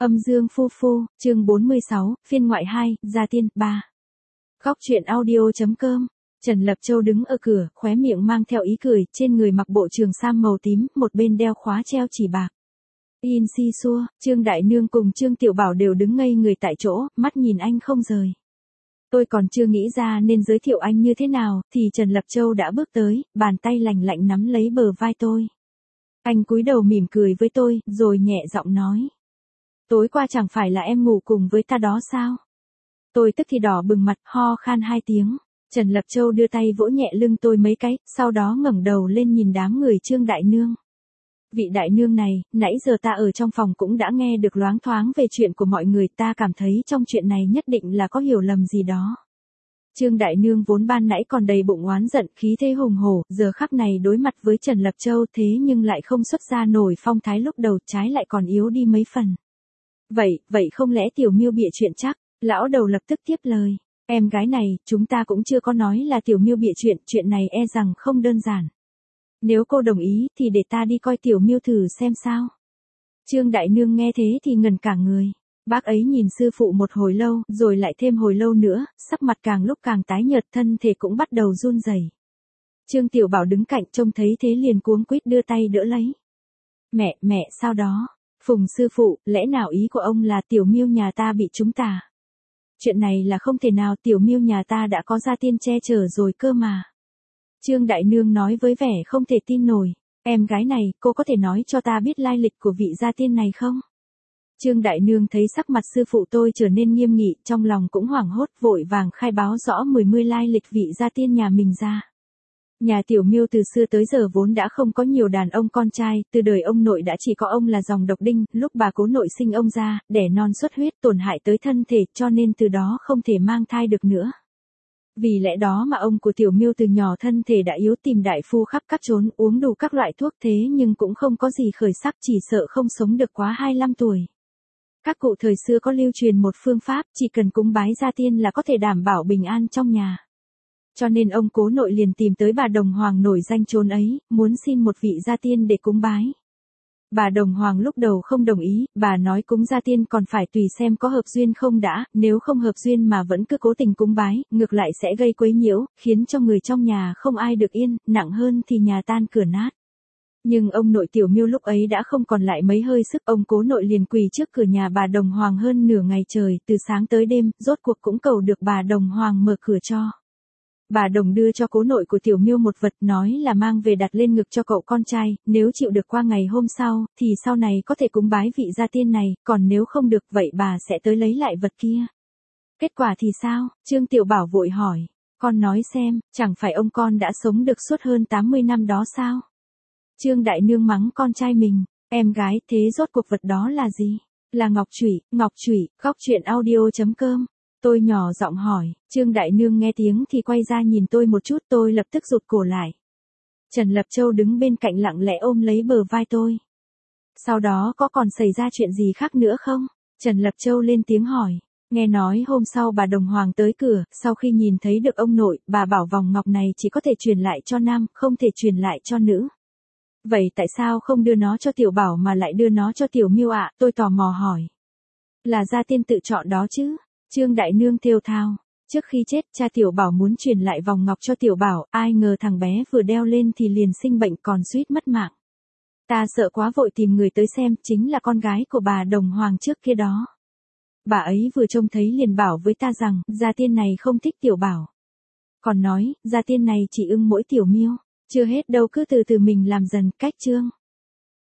Âm Dương Phu Phu, chương 46, phiên ngoại 2, Gia Tiên, 3. Góc truyện audio.com. Trần Lập Châu đứng ở cửa, khóe miệng mang theo ý cười, trên người mặc bộ trường sam màu tím, một bên đeo khóa treo chỉ bạc. In si xua, Trương Đại Nương cùng Trương Tiểu Bảo đều đứng ngây người tại chỗ, mắt nhìn anh không rời. Tôi còn chưa nghĩ ra nên giới thiệu anh như thế nào, thì Trần Lập Châu đã bước tới, bàn tay lành lạnh nắm lấy bờ vai tôi. Anh cúi đầu mỉm cười với tôi, rồi nhẹ giọng nói. Tối qua chẳng phải là em ngủ cùng với ta đó sao? Tôi tức thì đỏ bừng mặt, ho khan 2 tiếng. Trần Lập Châu đưa tay vỗ nhẹ lưng tôi mấy cái, sau đó ngẩng đầu lên nhìn đám người Trương Đại Nương. Vị đại nương này, nãy giờ ta ở trong phòng cũng đã nghe được loáng thoáng về chuyện của mọi người, ta cảm thấy trong chuyện này nhất định là có hiểu lầm gì đó. Trương Đại Nương vốn ban nãy còn đầy bụng oán giận, khí thế hùng hổ, giờ khắc này đối mặt với Trần Lập Châu thế nhưng lại không xuất ra nổi phong thái lúc đầu, trái lại còn yếu đi mấy phần. Vậy không lẽ Tiểu Miêu bịa chuyện chắc? Lão đầu lập tức tiếp lời. Em gái này, chúng ta cũng chưa có nói là Tiểu Miêu bịa chuyện này e rằng không đơn giản. Nếu cô đồng ý thì để ta đi coi Tiểu Miêu thử xem sao. Trương Đại Nương nghe thế thì ngẩn cả người. Bác ấy nhìn sư phụ một hồi lâu, rồi lại thêm hồi lâu nữa, sắc mặt càng lúc càng tái nhợt, thân thể cũng bắt đầu run rẩy. Trương Tiểu Bảo đứng cạnh trông thấy thế liền cuống quýt đưa tay đỡ lấy. Mẹ, sao đó? Phùng sư phụ, lẽ nào ý của ông là Tiểu Miêu nhà ta bị trúng tà? Chuyện này là không thể nào, Tiểu Miêu nhà ta đã có Gia Tiên che chở rồi cơ mà. Trương Đại Nương nói với vẻ không thể tin nổi. Em gái này, cô có thể nói cho ta biết lai lịch của vị Gia Tiên này không? Trương Đại Nương thấy sắc mặt sư phụ tôi trở nên nghiêm nghị, trong lòng cũng hoảng hốt, vội vàng khai báo rõ 10 lai lịch vị Gia Tiên nhà mình ra. Nhà Tiểu Miêu từ xưa tới giờ vốn đã không có nhiều đàn ông con trai, từ đời ông nội đã chỉ có ông là dòng độc đinh, lúc bà cố nội sinh ông ra, đẻ non xuất huyết tổn hại tới thân thể, cho nên từ đó không thể mang thai được nữa. Vì lẽ đó mà ông của Tiểu Miêu từ nhỏ thân thể đã yếu, tìm đại phu khắp các chốn, uống đủ các loại thuốc thế nhưng cũng không có gì khởi sắc, chỉ sợ không sống được quá 25 tuổi. Các cụ thời xưa có lưu truyền một phương pháp, chỉ cần cúng bái Gia Tiên là có thể đảm bảo bình an trong nhà. Cho nên ông cố nội liền tìm tới bà Đồng Hoàng nổi danh chốn ấy, muốn xin một vị Gia Tiên để cúng bái. Bà Đồng Hoàng lúc đầu không đồng ý, bà nói cúng Gia Tiên còn phải tùy xem có hợp duyên không đã, nếu không hợp duyên mà vẫn cứ cố tình cúng bái, ngược lại sẽ gây quấy nhiễu, khiến cho người trong nhà không ai được yên, nặng hơn thì nhà tan cửa nát. Nhưng ông nội Tiểu Miêu lúc ấy đã không còn lại mấy hơi sức, ông cố nội liền quỳ trước cửa nhà bà Đồng Hoàng hơn nửa ngày trời, từ sáng tới đêm, rốt cuộc cũng cầu được bà Đồng Hoàng mở cửa cho. Bà Đồng đưa cho cố nội của Tiểu Miêu một vật, nói là mang về đặt lên ngực cho cậu con trai, nếu chịu được qua ngày hôm sau, thì sau này có thể cúng bái vị Gia Tiên này, còn nếu không được vậy bà sẽ tới lấy lại vật kia. Kết quả thì sao? Trương Tiểu Bảo vội hỏi. Con nói xem, chẳng phải ông con đã sống được suốt hơn 80 năm đó sao? Trương Đại Nương mắng con trai mình. Em gái, thế rốt cuộc vật đó là gì? Là ngọc chủy, góc truyện audio.com. Tôi nhỏ giọng hỏi, Trương Đại Nương nghe tiếng thì quay ra nhìn tôi một chút, tôi lập tức rụt cổ lại. Trần Lập Châu đứng bên cạnh lặng lẽ ôm lấy bờ vai tôi. Sau đó có còn xảy ra chuyện gì khác nữa không? Trần Lập Châu lên tiếng hỏi. Nghe nói hôm sau bà Đồng Hoàng tới cửa, sau khi nhìn thấy được ông nội, bà bảo vòng ngọc này chỉ có thể truyền lại cho nam, không thể truyền lại cho nữ. Vậy tại sao không đưa nó cho Tiểu Bảo mà lại đưa nó cho Tiểu Miêu ạ? Tôi tò mò hỏi. Là Gia Tiên tự chọn đó chứ? Trương Đại Nương thều thào. Trước khi chết, cha Tiểu Bảo muốn truyền lại vòng ngọc cho Tiểu Bảo, ai ngờ thằng bé vừa đeo lên thì liền sinh bệnh còn suýt mất mạng. Ta sợ quá vội tìm người tới xem, chính là con gái của bà Đồng Hoàng trước kia đó. Bà ấy vừa trông thấy liền bảo với ta rằng, Gia Tiên này không thích Tiểu Bảo. Còn nói, Gia Tiên này chỉ ưng mỗi Tiểu Miêu. Chưa hết đâu, cứ từ từ mình làm dần, cách chương.